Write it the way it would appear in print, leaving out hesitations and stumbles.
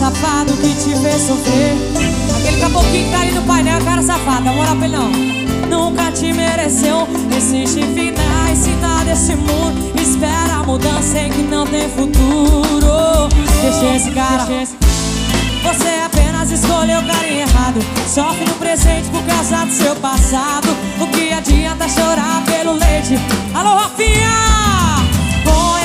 safado que te fez sofrer. Aquele caboclinho que tá ali no painel, cara safado, dá moral pra ele não. Nunca te mereceu, insiste em ficar ensinar desse mundo. Espera a mudança em que não tem futuro. Deixa esse cara, você apenas escolheu o carinho errado. Sofre no presente por causa do seu passado. O que adianta chorar pelo leite? Alô, Rafinha! Põe